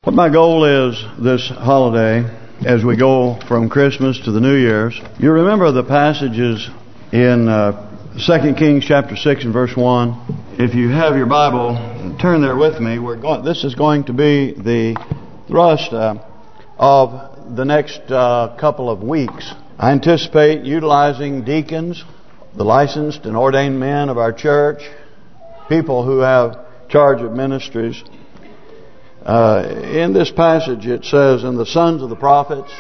What my goal is this holiday, as we go from Christmas to the New Year's, you remember the passages in 2 Kings chapter 6 and verse 1. If you have your Bible, turn there with me. This is going to be the thrust of the next couple of weeks. I anticipate utilizing deacons, the licensed and ordained men of our church, people who have charge of ministries. In this passage it says, "And the sons of the prophets,"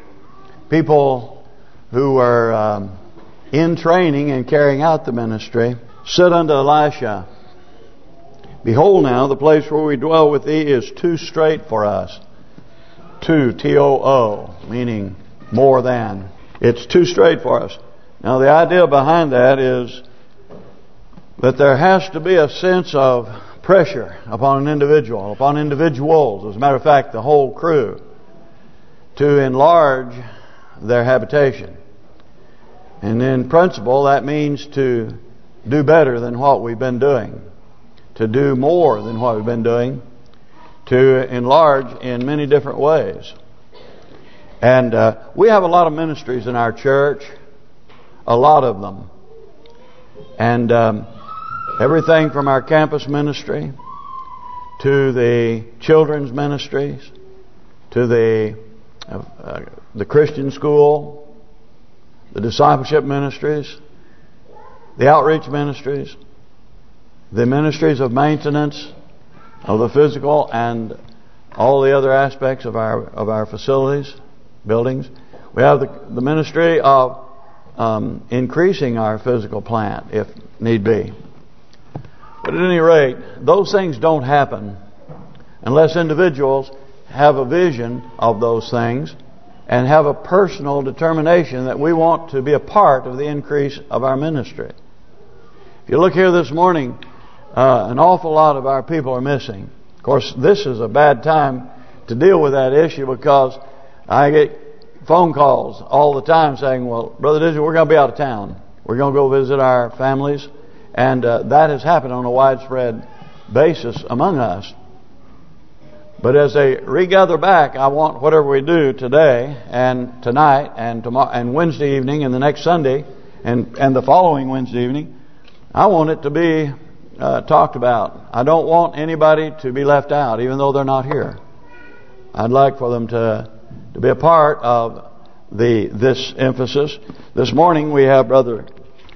people who are in training and carrying out the ministry, "said unto Elisha, Behold now, the place where we dwell with thee is too strait for us." Too, T-O-O, meaning more than. It's too strait for us. Now the idea behind that is that there has to be a sense of pressure upon an individual, upon individuals, as a matter of fact the whole crew, to enlarge their habitation. And in principle that means to do better than what we've been doing, to do more than what we've been doing, to enlarge in many different ways. And we have a lot of ministries in our church, a lot of them. And everything from our campus ministry to the children's ministries to the Christian school, the discipleship ministries, the outreach ministries, the ministries of maintenance of the physical and all the other aspects of our facilities, buildings. We have the ministry of increasing our physical plant if need be. But at any rate, those things don't happen unless individuals have a vision of those things and have a personal determination that we want to be a part of the increase of our ministry. If you look here this morning, an awful lot of our people are missing. Of course, this is a bad time to deal with that issue because I get phone calls all the time saying, "Well, Brother Dizzy, we're going to be out of town. We're going to go visit our families." And that has happened on a widespread basis among us. But as they regather back, I want whatever we do today and tonight and tomorrow and Wednesday evening and the next Sunday and the following Wednesday evening, I want it to be talked about. I don't want anybody to be left out, even though they're not here. I'd like for them to be a part of this emphasis. This morning we have Brother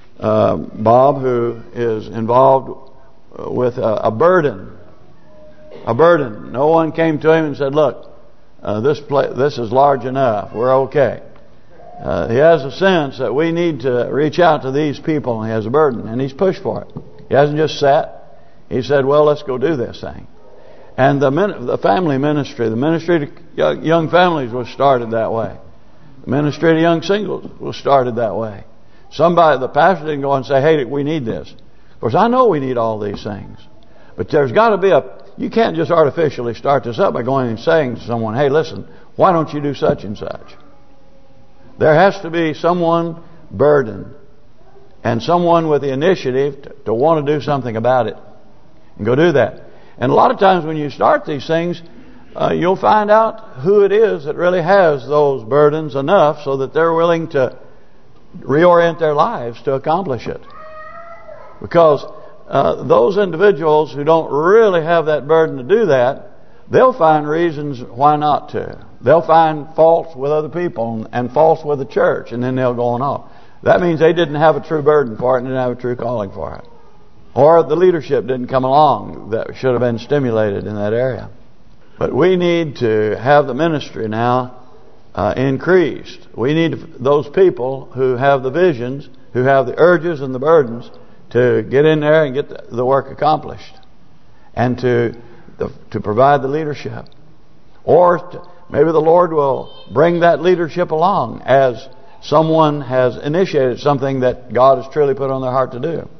Bob, who is involved with a burden. A burden. No one came to him and said, "Look, this is large enough. We're okay." He has a sense that we need to reach out to these people, and he has a burden, and he's pushed for it. He hasn't just sat. He said, "Well, let's go do this thing." And the family ministry, the ministry to young families was started that way. The ministry to young singles was started that way. The pastor didn't go and say, "Hey, we need this." Of course, I know we need all these things. But there's got to be you can't just artificially start this up by going and saying to someone, "Hey, listen, why don't you do such and such?" There has to be someone burdened and someone with the initiative to want to do something about it and go do that. And a lot of times when you start these things, you'll find out who it is that really has those burdens enough so that they're willing to reorient their lives to accomplish it. Because those individuals who don't really have that burden to do that, they'll find reasons why not to. They'll find faults with other people and faults with the church, and then they'll go on off. That means they didn't have a true burden for it and didn't have a true calling for it. Or the leadership didn't come along that should have been stimulated in that area. But we need to have the ministry now increased. We need those people who have the visions, who have the urges and the burdens to get in there and get the work accomplished, and to provide the leadership. Or maybe the Lord will bring that leadership along as someone has initiated something that God has truly put on their heart to do.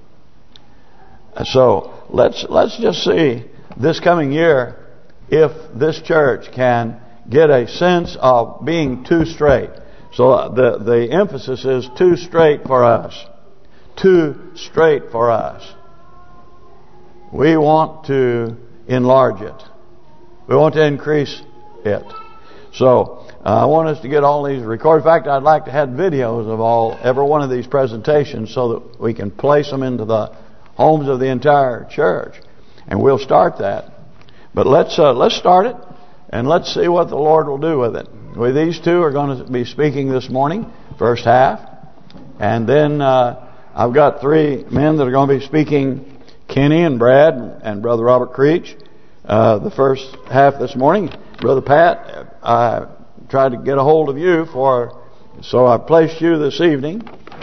So let's just see this coming year if this church can get a sense of being too straight. So the emphasis is too straight for us. Too straight for us. We want to enlarge it. We want to increase it. So I want us to get all these recorded. In fact, I'd like to have videos of every one of these presentations so that we can place them into the homes of the entire church. And we'll start that. But let's start it, and let's see what the Lord will do with it. These two are going to be speaking this morning, first half. And then I've got three men that are going to be speaking, Kenny and Brad and Brother Robert Creech, the first half this morning. Brother Pat, I tried to get a hold of you so I placed you this evening.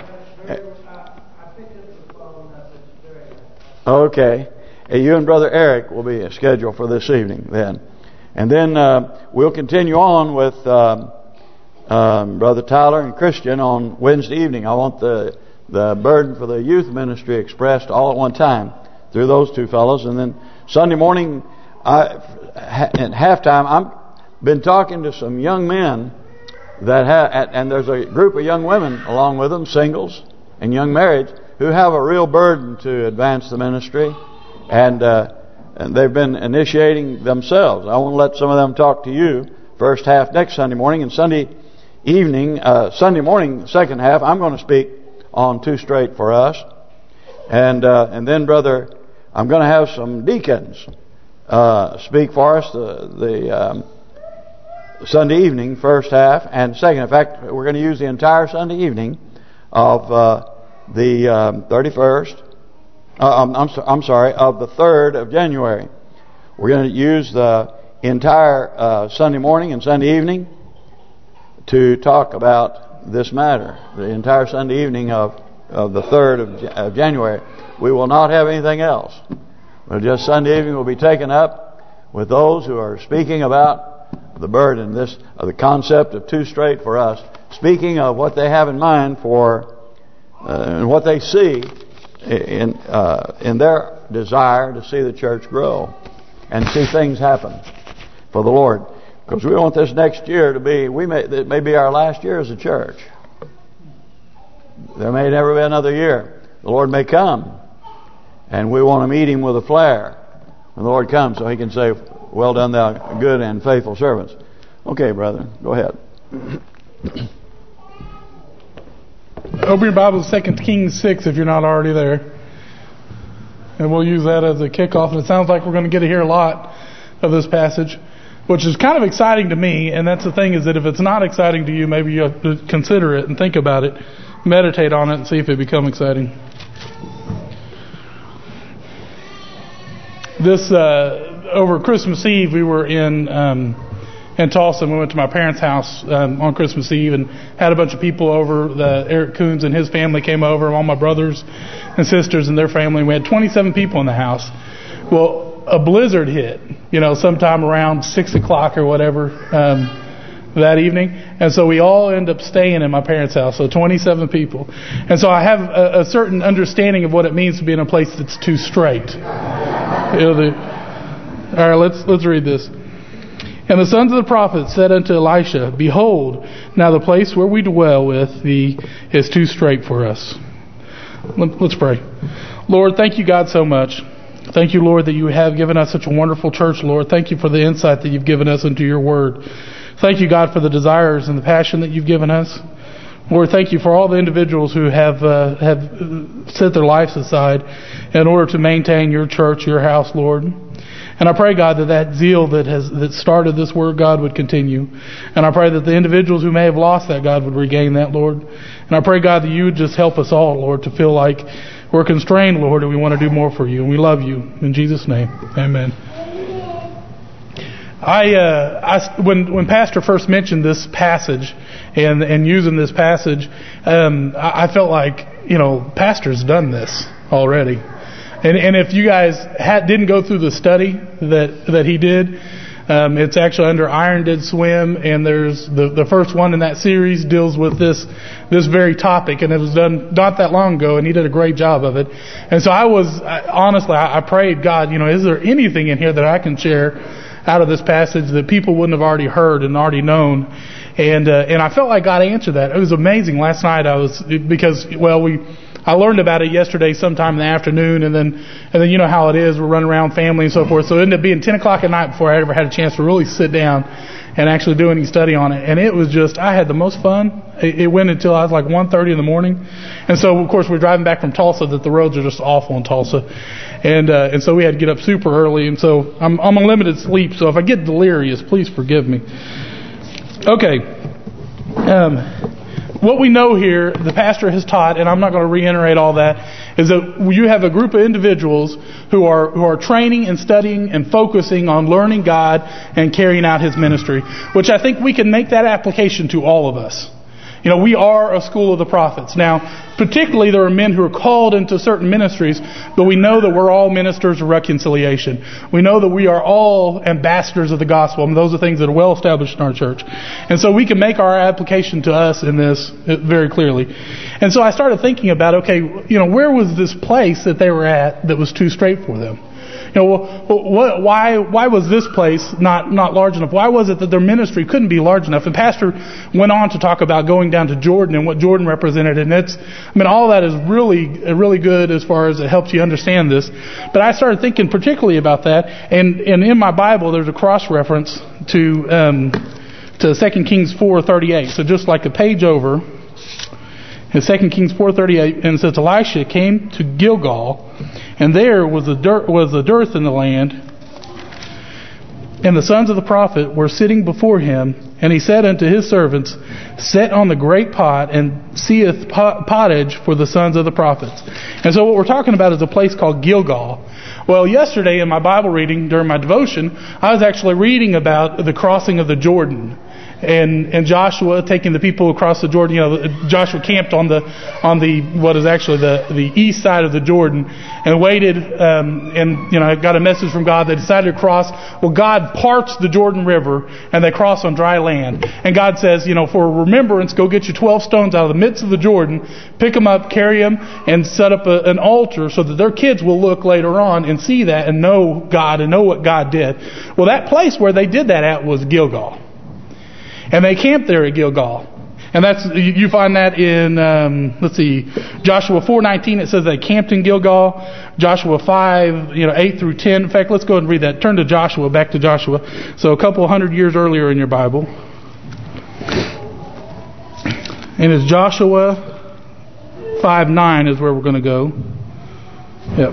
Okay. You and Brother Eric will be scheduled for this evening then. And then we'll continue on with Brother Tyler and Christian on Wednesday evening. I want the burden for the youth ministry expressed all at one time through those two fellows. And then Sunday morning, at halftime, I've been talking to some young men and there's a group of young women along with them, singles and young marrieds, who have a real burden to advance the ministry, and they've been initiating themselves. I want to let some of them talk to you first half next Sunday morning, and Sunday morning, second half, I'm going to speak on Too Straight for Us, and then brother, I'm going to have some deacons speak for us the Sunday evening, first half and second. In fact, we're going to use the entire Sunday evening of the 31st. I'm sorry, of the 3rd of January. We're going to use the entire Sunday morning and Sunday evening to talk about this matter. The entire Sunday evening of the 3rd of January. We will not have anything else. But just Sunday evening will be taken up with those who are speaking about the burden, the concept of Too Straight for Us, speaking of what they have in mind for and what they see in their desire to see the church grow and see things happen for the Lord. Because we want this next year to be, it may be our last year as a church. There may never be another year. The Lord may come, and we want to meet Him with a flare when the Lord comes, so He can say, "Well done, thou good and faithful servants." Okay, brother, go ahead. Open your Bible to 2 Kings 6 if you're not already there. And we'll use that as a kickoff. And it sounds like we're going to get to hear a lot of this passage, which is kind of exciting to me. And that's the thing, is that if it's not exciting to you, maybe you have to consider it and think about it, meditate on it, and see if it becomes exciting. Over Christmas Eve, we were in Tulsa, and we went to my parents' house on Christmas Eve and had a bunch of people over. Eric Coons and his family came over, all my brothers and sisters and their family. We had 27 people in the house. Well, a blizzard hit, sometime around 6 o'clock or whatever that evening. And so we all end up staying in my parents' house, so 27 people. And so I have a certain understanding of what it means to be in a place that's too straight. All right, let's read this. And the sons of the prophets said unto Elisha, Behold, now the place where we dwell with thee is too straight for us. Let's pray. Lord, thank you, God, so much. Thank you, Lord, that you have given us such a wonderful church, Lord. Thank you for the insight that you've given us into your word. Thank you, God, for the desires and the passion that you've given us. Lord, thank you for all the individuals who have set their lives aside in order to maintain your church, your house, Lord. And I pray, God, that zeal that started this work, God, would continue. And I pray that the individuals who may have lost that, God, would regain that, Lord. And I pray, God, that you would just help us all, Lord, to feel like we're constrained, Lord, and we want to do more for you. And we love you. In Jesus' name, amen. When Pastor first mentioned this passage and using this passage, I felt like, Pastor's done this already. And if you guys didn't go through the study that he did, it's actually under Iron Did Swim, and there's the first one in that series deals with this very topic, and it was done not that long ago, and he did a great job of it. And so I prayed, God, is there anything in here that I can share out of this passage that people wouldn't have already heard and already known? And I felt like God answered that. It was amazing. Last night I learned about it yesterday sometime in the afternoon, and then you know how it is, we're running around family and so forth. So it ended up being 10 o'clock at night before I ever had a chance to really sit down and actually do any study on it. And it was just, I had the most fun. It went until I was like 1:30 in the morning. And so, of course, we're driving back from Tulsa, that the roads are just awful in Tulsa. And so we had to get up super early. And so I'm on limited sleep. So if I get delirious, please forgive me. Okay. What we know here, the pastor has taught, and I'm not going to reiterate all that, is that you have a group of individuals who are training and studying and focusing on learning God and carrying out His ministry, which I think we can make that application to all of us. You know, we are a school of the prophets. Now, particularly there are men who are called into certain ministries, but we know that we're all ministers of reconciliation. We know that we are all ambassadors of the gospel. I mean, those are things that are well established in our church. And so we can make our application to us in this very clearly. And so I started thinking about, okay, you know, where was this place that they were at that was too straight for them? You know, why was this place not large enough? Why was it that their ministry couldn't be large enough? And Pastor went on to talk about going down to Jordan and what Jordan represented. And all that is really good as far as it helps you understand this. But I started thinking particularly about that. And in my Bible, there's a cross-reference to 2 Kings 4:38. So just like a page over, in 2 Kings 4:38, and it says, Elisha came to Gilgal, and there was a dearth in the land, and the sons of the prophet were sitting before him, and he said unto his servants, Set on the great pot, and seeth pottage for the sons of the prophets. And so what we're talking about is a place called Gilgal. Well, yesterday in my Bible reading during my devotion, I was actually reading about the crossing of the Jordan. And Joshua taking the people across the Jordan. You know, Joshua camped on the what is actually the east side of the Jordan, and waited. And you know, got a message from God. They decided to cross. Well, God parts the Jordan River, and they cross on dry land. And God says, you know, for remembrance, go get your 12 stones out of the midst of the Jordan, pick them up, carry them, and set up an altar so that their kids will look later on and see that and know God and know what God did. Well, that place where they did that at was Gilgal. And they camped there at Gilgal. And you find that in, Joshua 4:19, it says they camped in Gilgal. Joshua 5, 8 through 10. In fact, let's go ahead and read that. Turn to Joshua, back to Joshua. So a couple hundred years earlier in your Bible. And it's Joshua 5:9 is where we're going to go. Yep.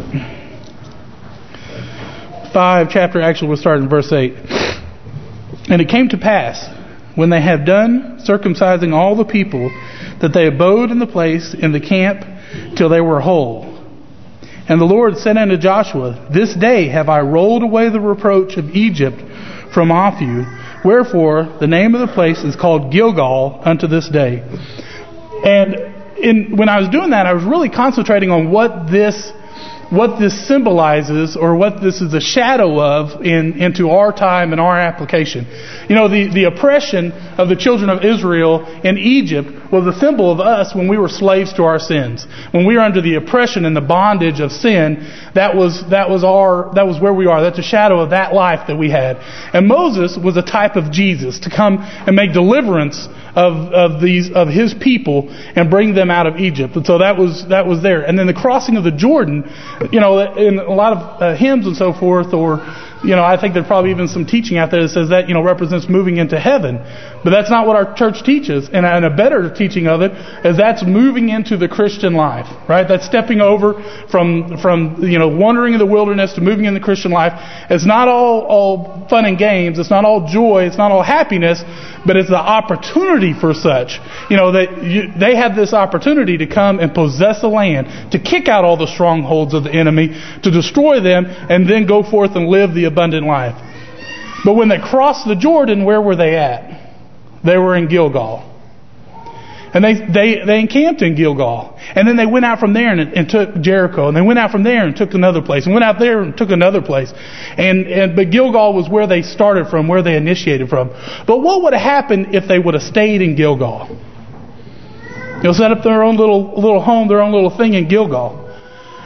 5 chapter, actually we'll start in verse 8. And it came to pass, when they had done circumcising all the people, that they abode in the place in the camp till they were whole. And the Lord said unto Joshua, This day have I rolled away the reproach of Egypt from off you. Wherefore the name of the place is called Gilgal unto this day. And when I was doing that, I was really concentrating on what this symbolizes, or what this is a shadow of into our time and our application. You know, the oppression of the children of Israel in Egypt was a symbol of us when we were slaves to our sins. When we were under the oppression and the bondage of sin, that was where we are. That's a shadow of that life that we had. And Moses was a type of Jesus, to come and make deliverance of his people and bring them out of Egypt. And so that was there. And then the crossing of the Jordan, you know, in a lot of hymns and so forth, or I think there's probably even some teaching out there that says that, represents moving into heaven. But that's not what our church teaches. And a better teaching of it is that's moving into the Christian life, right? That's stepping over from wandering in the wilderness to moving in the Christian life. It's not all fun and games. It's not all joy. It's not all happiness. But it's the opportunity for such. They have this opportunity to come and possess the land, to kick out all the strongholds of the enemy, to destroy them, and then go forth and live the abundant life. But when they crossed the Jordan, where were they at? They were in Gilgal. And they encamped in Gilgal. And then they went out from there and took Jericho. And they went out from there and took another place. And went out there and took another place. But Gilgal was where they started from, where they initiated from. But what would have happened if they would have stayed in Gilgal? Set up their own little home, their own little thing in Gilgal.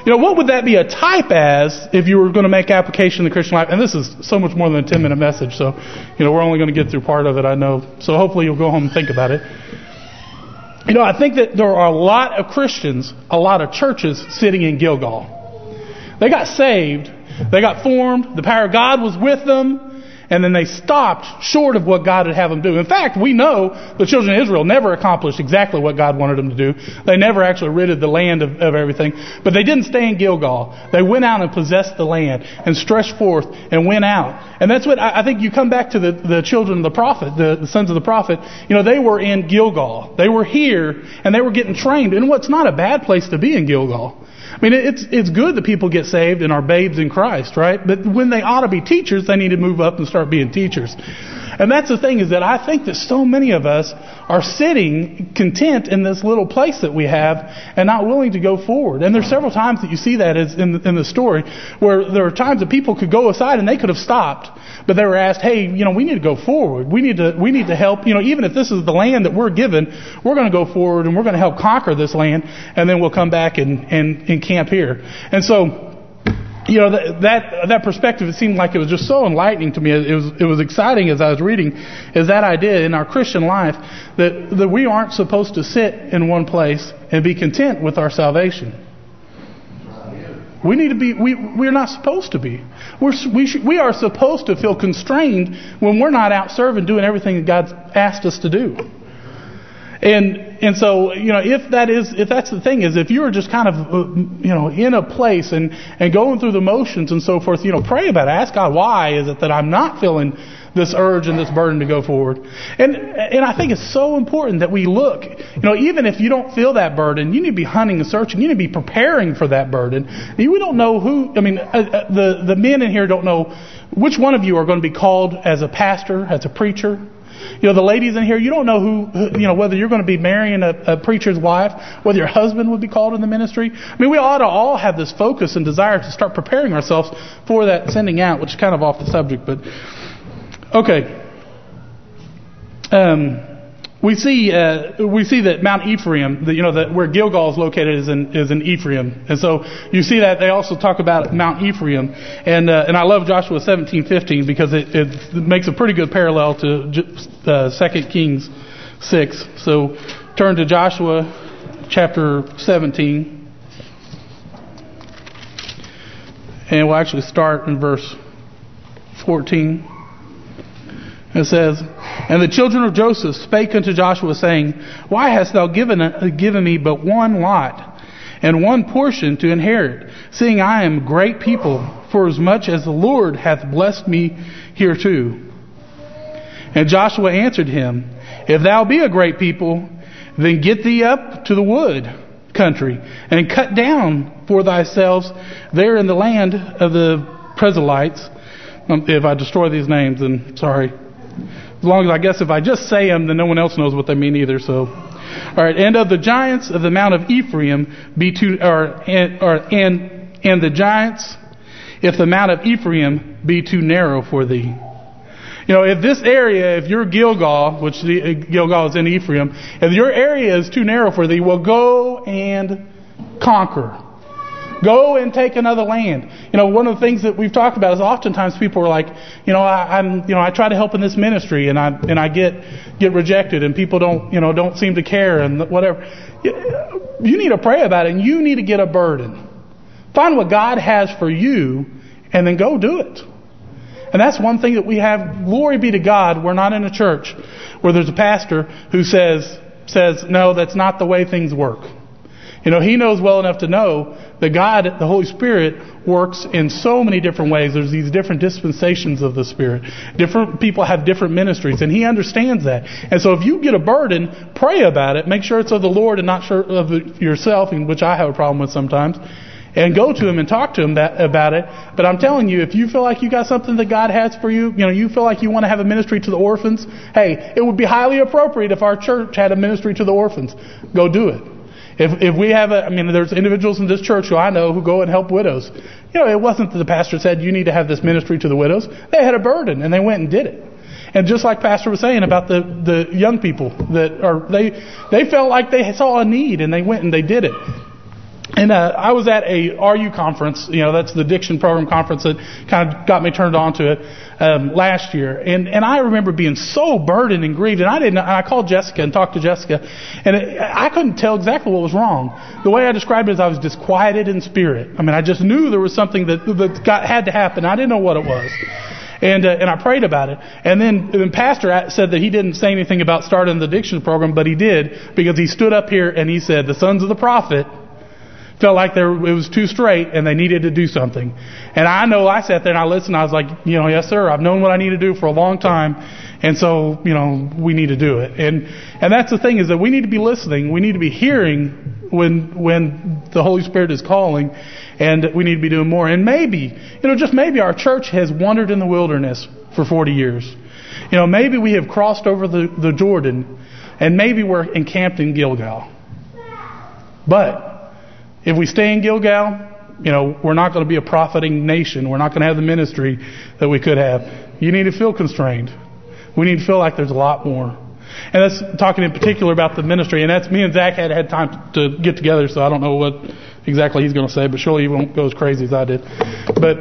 what would that be a type as if you were going to make application in the Christian life? And this is so much more than a 10-minute message, so, we're only going to get through part of it, I know. So hopefully you'll go home and think about it. I think that there are a lot of Christians, a lot of churches sitting in Gilgal. They got saved, they got formed, the power of God was with them, and then they stopped short of what God would have them do. In fact, we know the children of Israel never accomplished exactly what God wanted them to do. They never actually ridded the land of everything. But they didn't stay in Gilgal. They went out and possessed the land and stretched forth and went out. And that's what I think you come back to the children of the prophet, the sons of the prophet. They were in Gilgal. They were here and they were getting trained. And what's not a bad place to be in Gilgal. I mean, it's good that people get saved and are babes in Christ, right? But when they ought to be teachers, they need to move up and start being teachers. And that's the thing, is that I think that so many of us are sitting content in this little place that we have and not willing to go forward. And there's several times that you see that in the story where there are times that people could go aside and they could have stopped, but they were asked, hey, we need to go forward. We need to help. Even if this is the land that we're given, we're going to go forward and we're going to help conquer this land, and then we'll come back and camp here. And so, that perspective, it seemed like it was just so enlightening to me. It was exciting as I was reading, is that idea in our Christian life that we aren't supposed to sit in one place and be content with our salvation. We need to be. We're not supposed to be. We are supposed to feel constrained when we're not out serving, doing everything that God's asked us to do. And so, if that's the thing, is if you're just kind of, in a place and going through the motions and so forth, pray about it. Ask God, why is it that I'm not feeling this urge and this burden to go forward? And I think it's so important that we look, even if you don't feel that burden, you need to be hunting and searching. You need to be preparing for that burden. We don't know who, the men in here don't know which one of you are going to be called as a pastor, as a preacher. The ladies in here, you don't know who whether you're going to be marrying a preacher's wife, whether your husband would be called in the ministry. We ought to all have this focus and desire to start preparing ourselves for that sending out, which is kind of off the subject, but okay. We see that Mount Ephraim, that where Gilgal is located is in Ephraim, and so you see that they also talk about Mount Ephraim, and I love Joshua 17:15 because it makes a pretty good parallel to 2 Kings 6. So turn to Joshua chapter 17, and we'll actually start in verse 14. It says, "And the children of Joseph spake unto Joshua, saying, Why hast thou given me but one lot, and one portion to inherit, seeing I am a great people, for as much as the Lord hath blessed me hereto? And Joshua answered him, If thou be a great people, then get thee up to the wood country, and cut down for thyself there in the land of the Perizzites." If I destroy these names, then sorry. As long as, I guess, if I just say them, then no one else knows what they mean either. So, all right. "And of the giants of the mount of Ephraim be too, and the giants, if the mount of Ephraim be too narrow for thee." If this area, if your Gilgal, which Gilgal is in Ephraim, if your area is too narrow for thee, well, go and conquer. Go and take another land. One of the things that we've talked about is oftentimes people are like, I try to help in this ministry and I get rejected and people don't seem to care and whatever. You need to pray about it and you need to get a burden. Find what God has for you and then go do it. And that's one thing that we have. Glory be to God. We're not in a church where there's a pastor who says, no, that's not the way things work. He knows well enough to know that God, the Holy Spirit, works in so many different ways. There's these different dispensations of the Spirit. Different people have different ministries, and He understands that. And so if you get a burden, pray about it. Make sure it's of the Lord and not of yourself, which I have a problem with sometimes. And go to Him and talk to Him about it. But I'm telling you, if you feel like you got something that God has for you, you feel like you want to have a ministry to the orphans, hey, it would be highly appropriate if our church had a ministry to the orphans. Go do it. If we have there's individuals in this church who I know who go and help widows. It wasn't that the pastor said you need to have this ministry to the widows. They had a burden and they went and did it. And just like Pastor was saying about the young people they felt like they saw a need and they went and they did it. And I was at a RU conference, that's the Addiction Program conference that kind of got me turned on to it last year. And I remember being so burdened and grieved. And I called Jessica and talked to Jessica. And I couldn't tell exactly what was wrong. The way I described it is I was disquieted in spirit. I mean, I just knew there was something that had to happen. I didn't know what it was. And I prayed about it. And then the pastor said that he didn't say anything about starting the addiction program, but he did, because he stood up here and he said the sons of the prophet felt like it was too straight and they needed to do something. And I know I sat there and I listened. I was like, yes, sir, I've known what I need to do for a long time. And so, we need to do it. And that's the thing, is that we need to be listening. We need to be hearing when the Holy Spirit is calling, and we need to be doing more. And maybe, just maybe our church has wandered in the wilderness for 40 years. Maybe we have crossed over the Jordan, and maybe we're encamped in Gilgal. But if we stay in Gilgal, we're not going to be a profiting nation. We're not going to have the ministry that we could have. You need to feel constrained. We need to feel like there's a lot more. And that's talking in particular about the ministry. And that's me and Zach had time to get together, so I don't know what exactly he's going to say, but surely he won't go as crazy as I did. But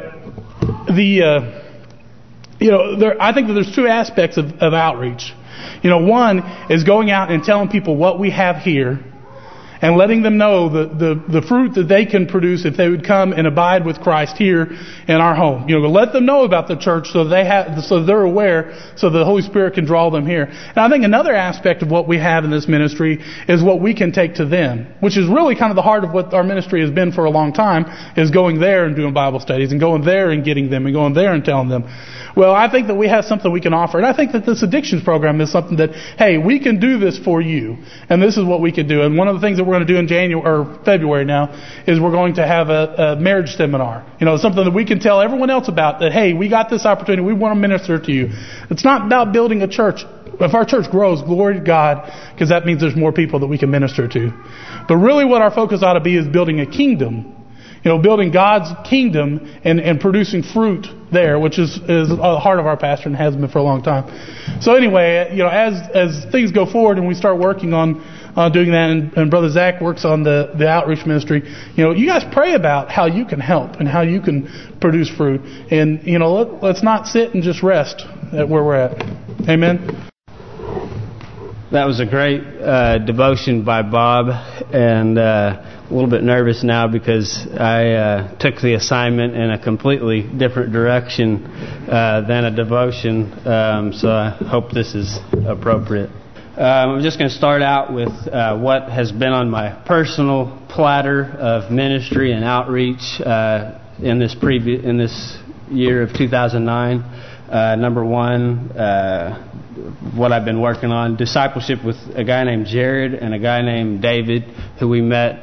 I think that there's two aspects of outreach. One is going out and telling people what we have here, and letting them know the fruit that they can produce if they would come and abide with Christ here in our home. Let them know about the church so they're aware, so the Holy Spirit can draw them here. And I think another aspect of what we have in this ministry is what we can take to them, which is really kind of the heart of what our ministry has been for a long time, is going there and doing Bible studies and going there and getting them and going there and telling them. Well, I think that we have something we can offer. And I think that this addictions program is something that, hey, we can do this for you. And this is what we can do. And one of the things that we're going to do in February now is we're going to have a marriage seminar. Something that we can tell everyone else about, that, hey, we got this opportunity. We want to minister to you. It's not about building a church. If our church grows, glory to God, because that means there's more people that we can minister to. But really what our focus ought to be is building a kingdom. Building God's kingdom and producing fruit there, which is the heart of our pastor and has been for a long time. So anyway, as things go forward and we start working on doing that, and Brother Zach works on the outreach ministry, you guys pray about how you can help and how you can produce fruit. And, let's not sit and just rest at where we're at. Amen. That was a great devotion by Bob, and a little bit nervous now because I took the assignment in a completely different direction than a devotion, so I hope this is appropriate. I'm just going to start out with what has been on my personal platter of ministry and outreach in this year of 2009. Number one, what I've been working on, discipleship with a guy named Jared and a guy named David, who we met.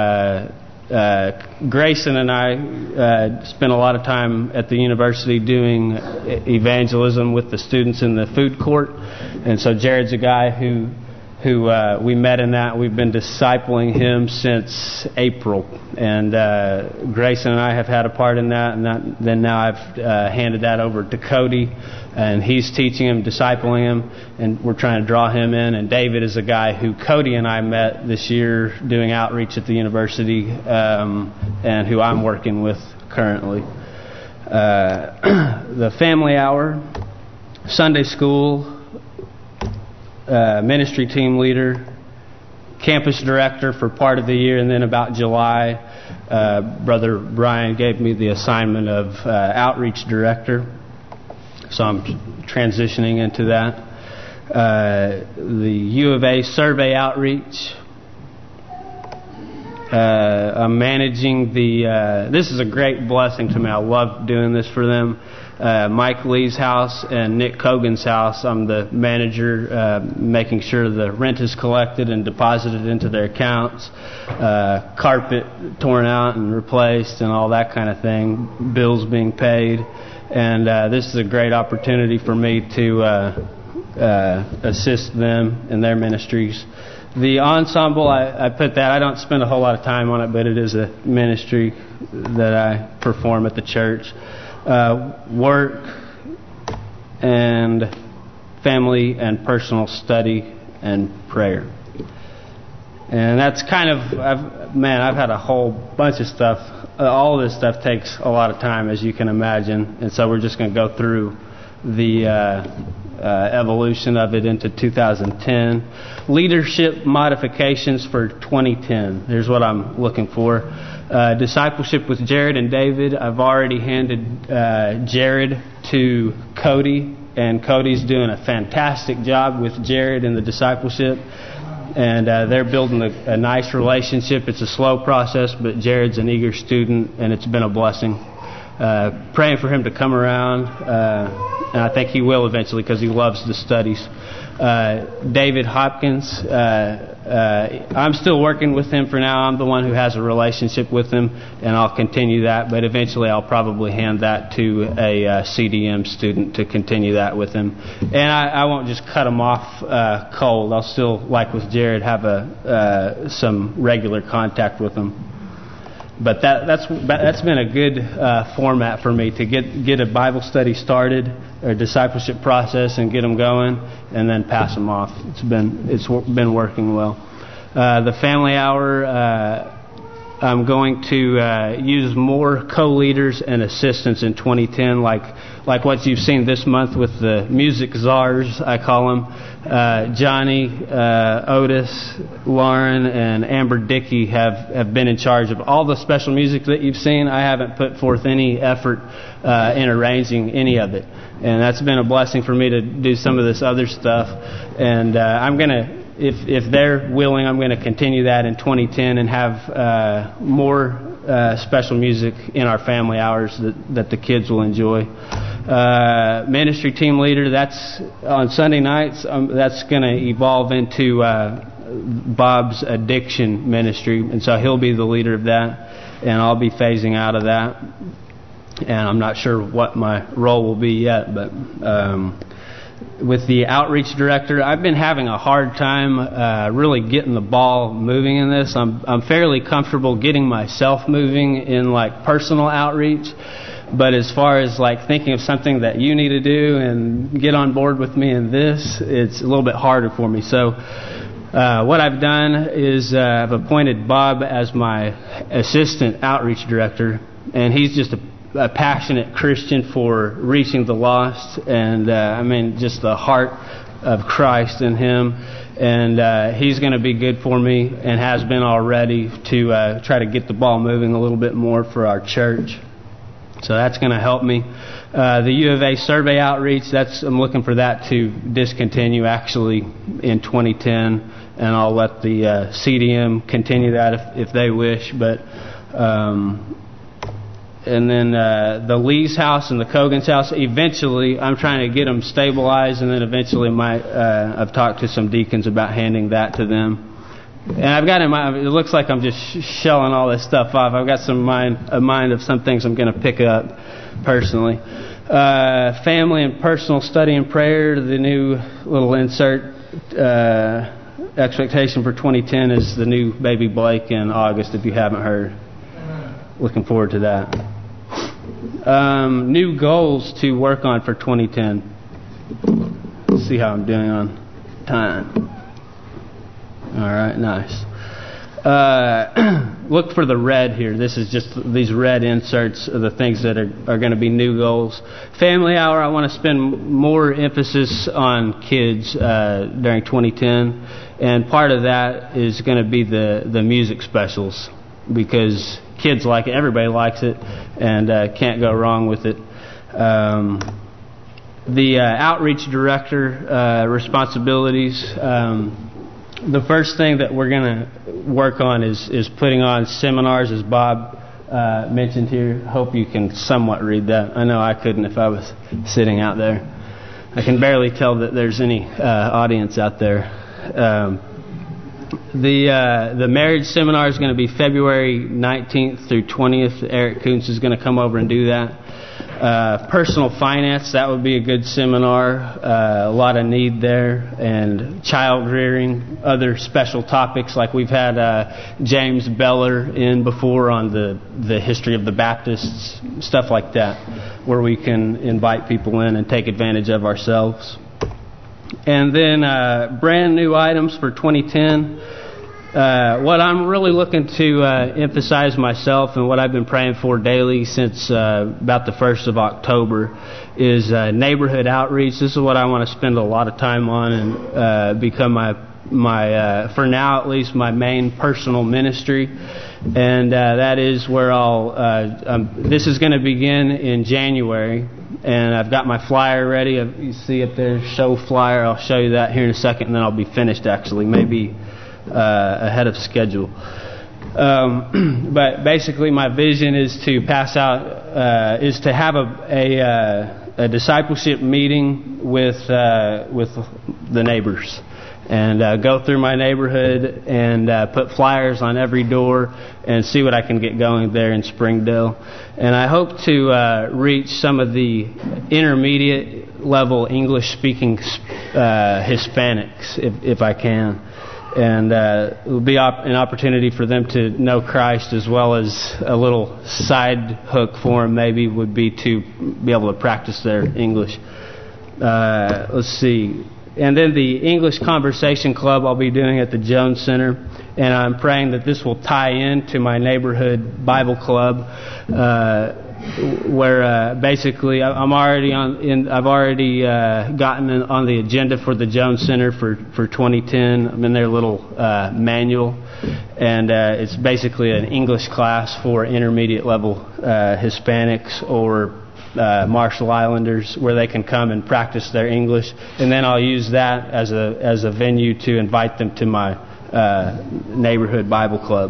Grayson and I spent a lot of time at the university doing evangelism with the students in the food court, and so Jared's a guy who we met in that. We've been discipling him since April, and Grayson and I have had a part in that, and then now I've handed that over to Cody, and he's teaching him, discipling him, and we're trying to draw him in. And David is a guy who Cody and I met this year doing outreach at the university, and who I'm working with currently. The family hour, Sunday school, ministry team leader, campus director for part of the year, and then about July, Brother Brian gave me the assignment of outreach director. So I'm transitioning into that. The U of A survey outreach. I'm managing this is a great blessing to me. I love doing this for them. Mike Lee's house and Nick Cogan's house. I'm the manager, making sure the rent is collected and deposited into their accounts, carpet torn out and replaced and all that kind of thing, bills being paid. And this is a great opportunity for me to assist them in their ministries. The ensemble, I put that, I don't spend a whole lot of time on it, but it is a ministry that I perform at the church. Work and family and personal study and prayer. And that's kind of, I've had a whole bunch of stuff. All of this stuff takes a lot of time, as you can imagine. And so we're just going to go through the evolution of it into 2010. Leadership modifications for 2010. Here's what I'm looking for. Discipleship with Jared and David. I've already handed Jared to Cody. And Cody's doing a fantastic job with Jared in the discipleship. And they're building a nice relationship. It's a slow process, but Jared's an eager student, and it's been a blessing. Praying for him to come around, and I think he will eventually because he loves the studies. David Hopkins, I'm still working with him for now. I'm the one who has a relationship with him, and I'll continue that. But eventually I'll probably hand that to a CDM student to continue that with him. And I won't just cut him off cold. I'll still, like with Jared, have some regular contact with him. But that's been a good format for me to get a Bible study started, or discipleship process, and get them going, and then pass them off. It's been working well. The family hour, I'm going to use more co-leaders and assistants in 2010, like what you've seen this month with the music czars, I call them. Johnny, Otis, Lauren, and Amber Dickey have been in charge of all the special music that you've seen. I haven't put forth any effort in arranging any of it. And that's been a blessing for me to do some of this other stuff. And I'm going to, if they're willing, I'm going to continue that in 2010 and have more special music in our family hours that the kids will enjoy. Ministry team leader, that's on Sunday nights. That's going to evolve into Bob's addiction ministry, and so he'll be the leader of that, and I'll be phasing out of that. And I'm not sure what my role will be yet, but with the outreach director, I've been having a hard time really getting the ball moving in this. I'm fairly comfortable getting myself moving in like personal outreach, but as far as like thinking of something that you need to do and get on board with me in this, it's a little bit harder for me. So what I've done is I've appointed Bob as my assistant outreach director, and he's just a passionate Christian for reaching the lost, and just the heart of Christ in him. And he's going to be good for me, and has been already, to try to get the ball moving a little bit more for our church. So that's going to help me. The U of A survey outreach, I'm looking for that to discontinue actually in 2010, and I'll let the CDM continue that if they wish. But and then the Lee's house and the Cogan's house, eventually I'm trying to get them stabilized, and then eventually I've talked to some deacons about handing that to them. And I've got in mind, it looks like I'm just shelling all this stuff off. I've got a mind of some things I'm going to pick up personally. Family and personal study and prayer, the new little insert. Expectation for 2010 is the new baby Blake in August, if you haven't heard. Looking forward to that. New goals to work on for 2010. Let's see how I'm doing on time. All right, nice. Look for the red here. This is just these red inserts are the things that are going to be new goals. Family hour, I want to spend more emphasis on kids during 2010. And part of that is going to be the music specials, because kids like it, everybody likes it, and can't go wrong with it. The outreach director responsibilities. The first thing that we're going to work on is putting on seminars, as Bob mentioned here. Hope you can somewhat read that. I know I couldn't if I was sitting out there. I can barely tell that there's any audience out there. The marriage seminar is going to be February 19th through 20th. Eric Kuntz is going to come over and do that. Personal finance, that would be a good seminar. A lot of need there. And child rearing, other special topics, like we've had James Beller in before on the history of the Baptists, stuff like that, where we can invite people in and take advantage of ourselves. And then brand new items for 2010. What I'm really looking to emphasize myself and what I've been praying for daily since about the 1st of October is neighborhood outreach. This is what I want to spend a lot of time on and become my for now at least, my main personal ministry. And that is where this is going to begin in January. And I've got my flyer ready. You see up there, show flyer. I'll show you that here in a second, and then I'll be finished actually, maybe ahead of schedule. But basically my vision is to pass out, is to have a discipleship meeting with the neighbors. And go through my neighborhood and put flyers on every door and see what I can get going there in Springdale. And I hope to reach some of the intermediate level English-speaking Hispanics, if I can. And it will be an opportunity for them to know Christ, as well as a little side hook for them maybe would be to be able to practice their English. Let's see. And then the English Conversation Club I'll be doing at the Jones Center. And I'm praying that this will tie into my neighborhood Bible club, where basically I've already gotten on the agenda for the Jones Center for 2010. I'm in their little manual, and it's basically an English class for intermediate level Hispanics or Marshall Islanders, where they can come and practice their English, and then I'll use that as a venue to invite them to my neighborhood Bible club.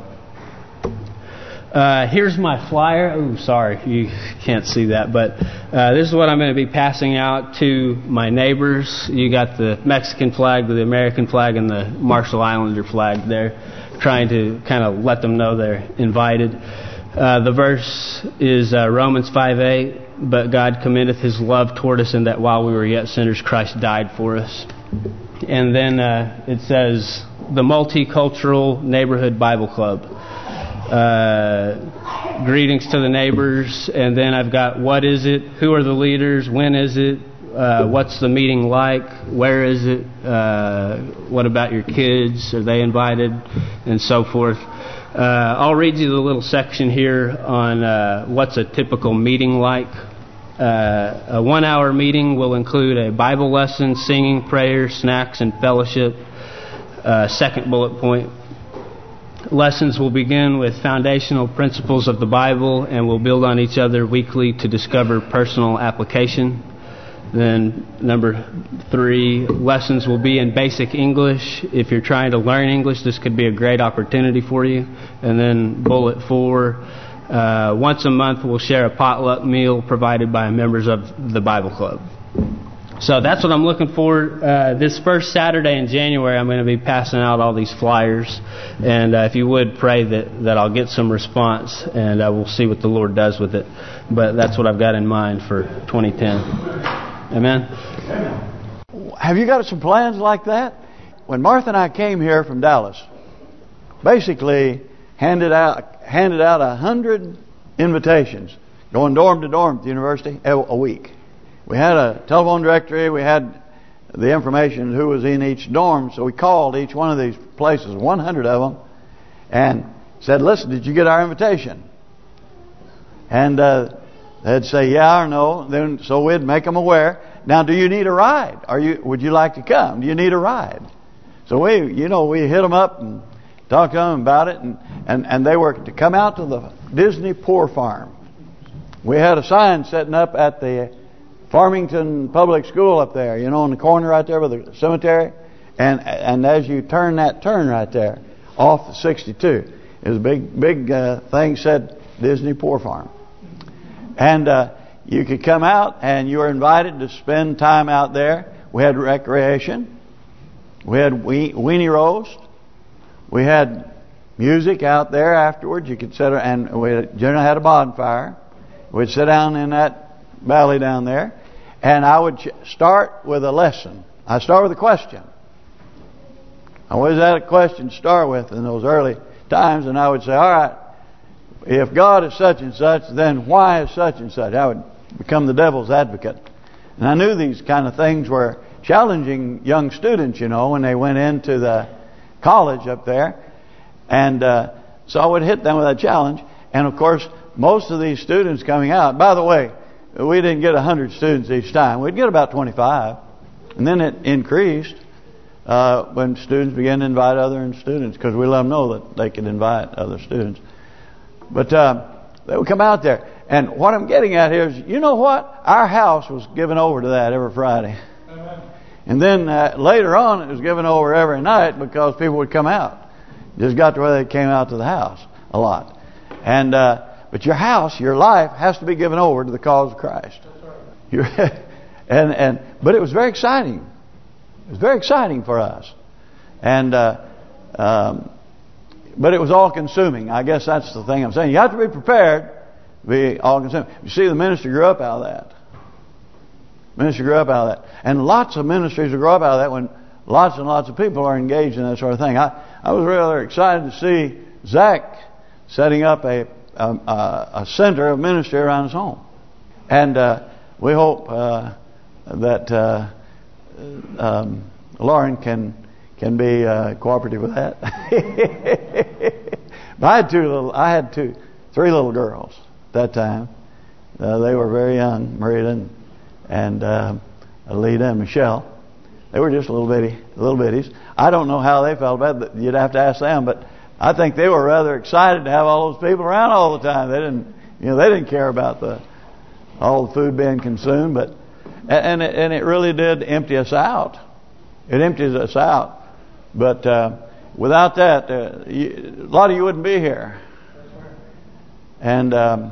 Here's my flyer. Oh, sorry, you can't see that, but this is what I'm going to be passing out to my neighbors. You got the Mexican flag, the American flag, and the Marshall Islander flag there, trying to kind of let them know they're invited. The verse is Romans 5:8. But God commendeth His love toward us in that while we were yet sinners, Christ died for us. And then it says the Multicultural Neighborhood Bible Club. Greetings to the neighbors. And then I've got what is it? Who are the leaders? When is it? What's the meeting like? Where is it? What about your kids? Are they invited? And so forth. I'll read you the little section here on what's a typical meeting like. A 1-hour meeting will include a Bible lesson, singing, prayer, snacks, and fellowship. Second bullet point. Lessons will begin with foundational principles of the Bible and will build on each other weekly to discover personal application. Then number 3, lessons will be in basic English. If you're trying to learn English, this could be a great opportunity for you. And then bullet 4, once a month we'll share a potluck meal provided by members of the Bible Club. So that's what I'm looking for. This first Saturday in January, I'm going to be passing out all these flyers. And if you would pray that I'll get some response, and we'll see what the Lord does with it. But that's what I've got in mind for 2010. Amen. Have you got some plans like that? When Martha and I came here from Dallas, basically handed out 100 invitations, going dorm to dorm at the university a week. We had a telephone directory. We had the information who was in each dorm. So we called each one of these places, 100 of them, and said, "Listen, did you get our invitation?" And they'd say yeah or no. Then so we'd make them aware. Now, do you need a ride? Would you like to come? Do you need a ride? So we hit them up and talked to them about it, and they were to come out to the Disney Poor Farm. We had a sign setting up at the Farmington Public School up there, on the corner right there by the cemetery, and as you turn right there off the 62, there's a big thing said Disney Poor Farm, and you could come out and you were invited to spend time out there. We had recreation, we had weenie roast, we had music out there afterwards. You could sit and we generally had a bonfire. We'd sit down in that valley down there, and I would start with a lesson. I start with a question. I always had a question to start with in those early times, and I would say, all right, if God is such and such, then why is such and such? I would become the devil's advocate. And I knew these kind of things were challenging young students, when they went into the college up there. And so I would hit them with that challenge. And of course, most of these students coming out, by the way, we didn't get 100 students each time. We'd get about 25. And then it increased when students began to invite other students, because we let them know that they could invite other students. But they would come out there. And what I'm getting at here is, you know what? Our house was given over to that every Friday. And then later on, it was given over every night because people would come out. Just got to where they came out to the house a lot. And but your house, your life, has to be given over to the cause of Christ. That's right. But it was very exciting. It was very exciting for us. And but it was all-consuming. I guess that's the thing I'm saying. You have to be prepared to be all-consuming. You see, the ministry grew up out of that. Ministry grew up out of that. And lots of ministries will grow up out of that when lots and lots of people are engaged in that sort of thing. I was rather excited to see Zach setting up a center of ministry around his home. And we hope that Lauren can be cooperative with that. But I had three little girls at that time. They were very young, Marita and Alita and Michelle. They were just little bitties. I don't know how they felt about it. You'd have to ask them, but I think they were rather excited to have all those people around all the time. They didn't care about all the food being consumed, but and it really did empty us out. It empties us out. But without that, a lot of you wouldn't be here. And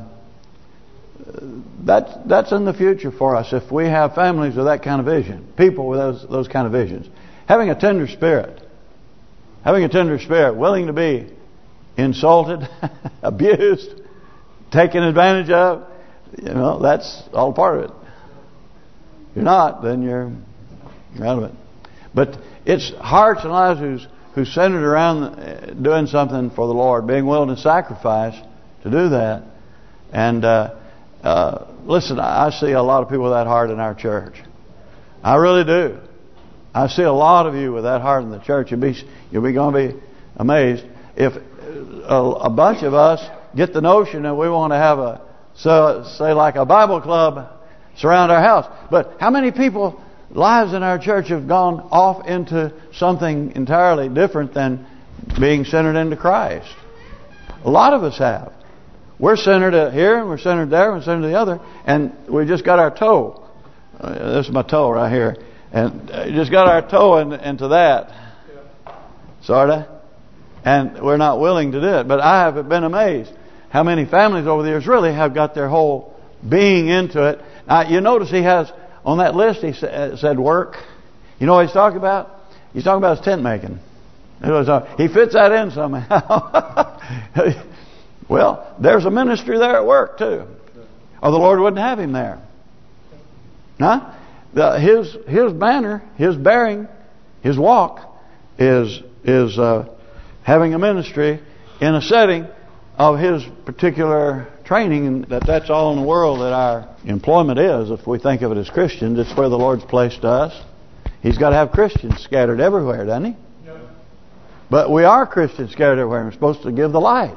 that's in the future for us if we have families with that kind of vision, people with those kind of visions. Having a tender spirit, willing to be insulted, abused, taken advantage of, that's all part of it. If you're not, then you're out of it. But it's hearts and lives who's centered around doing something for the Lord, being willing to sacrifice to do that. And listen, I see a lot of people with that heart in our church. I really do. I see a lot of you with that heart in the church. You'll be going to be amazed if a bunch of us get the notion that we want to have say like a Bible club surround our house. But how many people lives in our church have gone off into something entirely different than being centered into Christ? A lot of us have. We're centered here, and we're centered there, and we're centered the other, and we just got our toe. This is my toe right here, and just got our toe into that, sort of, and we're not willing to do it. But I have been amazed how many families over the years really have got their whole being into it. Now, you notice he has on that list, he said work. You know what he's talking about? He's talking about his tent making. He fits that in somehow. Well, there's a ministry there at work too, or the Lord wouldn't have him there. Huh? His banner, his bearing, his walk is having a ministry in a setting of his particular training, and that's all in the world that our employment is. If we think of it as Christians, it's where the Lord's placed us. He's got to have Christians scattered everywhere, doesn't he? Yeah. But we are Christians scattered everywhere. We're supposed to give the light.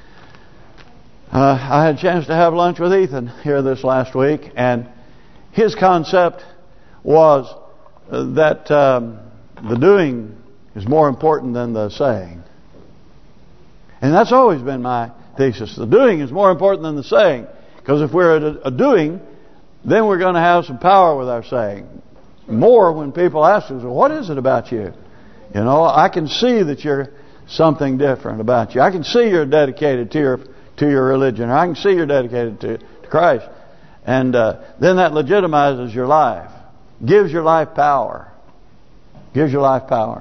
I had a chance to have lunch with Ethan here this last week, and his concept was that the doing is more important than the saying. And that's always been my thesis. The doing is more important than the saying. Because if we're a doing, then we're going to have some power with our saying. More when people ask us, well, what is it about you? I can see that you're something different about you. I can see you're dedicated to your religion. Or I can see you're dedicated to Christ. And then that legitimizes your life. Gives your life power. Gives your life power.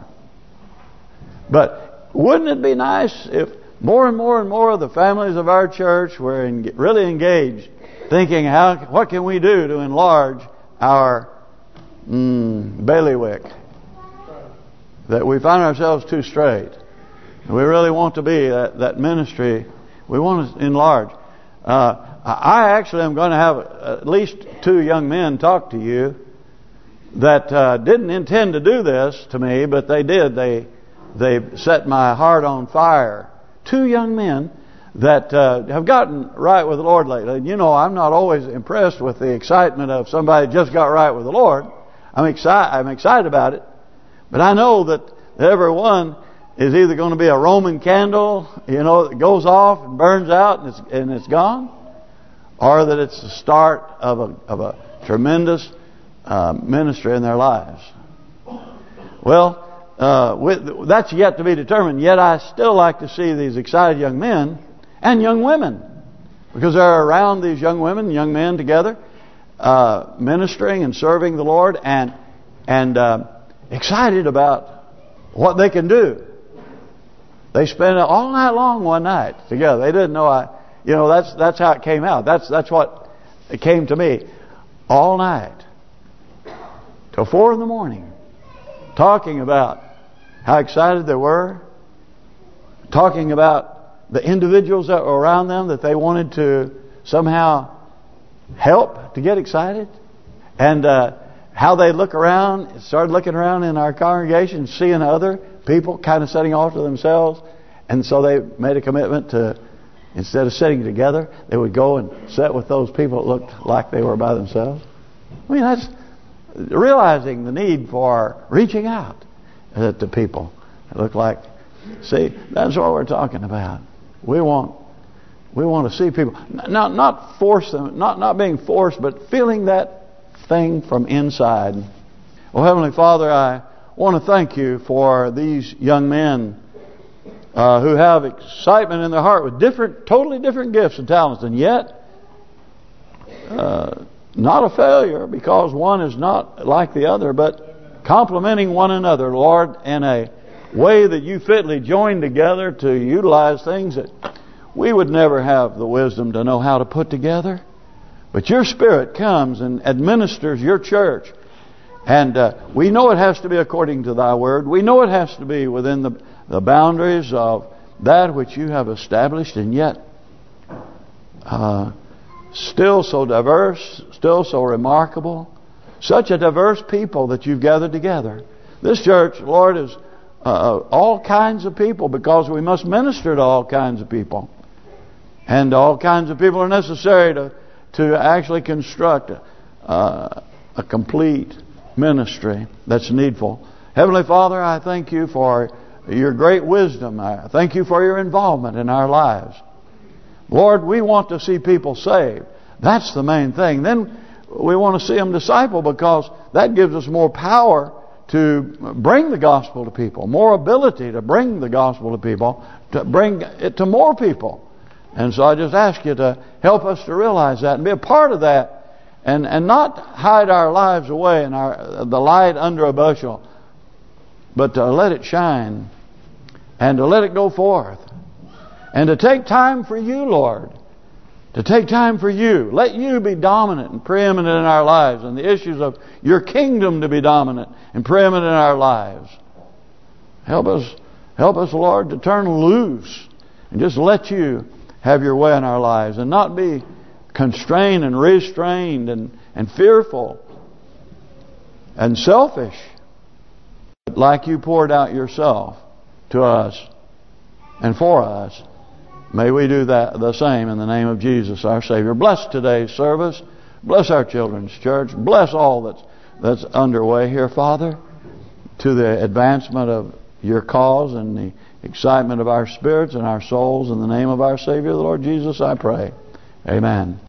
But wouldn't it be nice if more and more and more of the families of our church were really engaged, thinking, what can we do to enlarge our bailiwick? That we find ourselves too straight. We really want to be that ministry. We want to enlarge. I actually am going to have at least 2 young men talk to you that didn't intend to do this to me, but they did. they've set my heart on fire. 2 young men that have gotten right with the Lord lately. You know, I'm not always impressed with the excitement of somebody just got right with the Lord. I'm excited about it, but I know that everyone is either going to be a Roman candle, you know, that goes off and burns out and it's gone, or that it's the start of a tremendous ministry in their lives. Well, that's yet to be determined. Yet I still like to see these excited young men and young women, because they're around these young women and young men together, ministering and serving the Lord, and excited about what they can do. They spent all night long one night together. They didn't know that's how it came out. That's what it came to me. All night till 4 a.m, talking about how excited they were, talking about the individuals that were around them that they wanted to somehow help to get excited, and how they started looking around in our congregation, seeing other people kind of setting off to themselves, and so they made a commitment to, instead of sitting together, they would go and sit with those people that looked like they were by themselves. I mean, that's realizing the need for reaching out to people that look like. See, that's what we're talking about. We want to see people, not force them, not being forced, but feeling that thing from inside. Oh, Heavenly Father, I want to thank you for these young men who have excitement in their heart with totally different gifts and talents, and yet not a failure, because one is not like the other, but complementing one another, Lord, in a way that you fitly joined together to utilize things that we would never have the wisdom to know how to put together. But your Spirit comes and administers your church. And we know it has to be according to thy word. We know it has to be within the boundaries of that which you have established, and yet still so diverse, still so remarkable. Such a diverse people that you've gathered together. This church, Lord, is all kinds of people, because we must minister to all kinds of people. And all kinds of people are necessary to actually construct a complete ministry that's needful. Heavenly Father, I thank you for your great wisdom. I thank you for your involvement in our lives. Lord, we want to see people saved. That's the main thing. Then we want to see them discipled, because that gives us more power to bring the gospel to people, more ability to bring the gospel to people, to bring it to more people. And so I just ask you to help us to realize that and be a part of that, and not hide our lives away in the light under a bushel, but to let it shine and to let it go forth, and to take time for you, Lord. To take time for you. Let you be dominant and preeminent in our lives, and the issues of your kingdom to be dominant and preeminent in our lives. Help us, Lord, to turn loose and just let you have your way in our lives, and not be constrained and restrained and fearful and selfish. But like you poured out yourself to us and for us, may we do that the same in the name of Jesus, our Savior. Bless today's service. Bless our children's church. Bless all that's underway here, Father, to the advancement of your cause and the excitement of our spirits and our souls. In the name of our Savior, the Lord Jesus, I pray. Amen.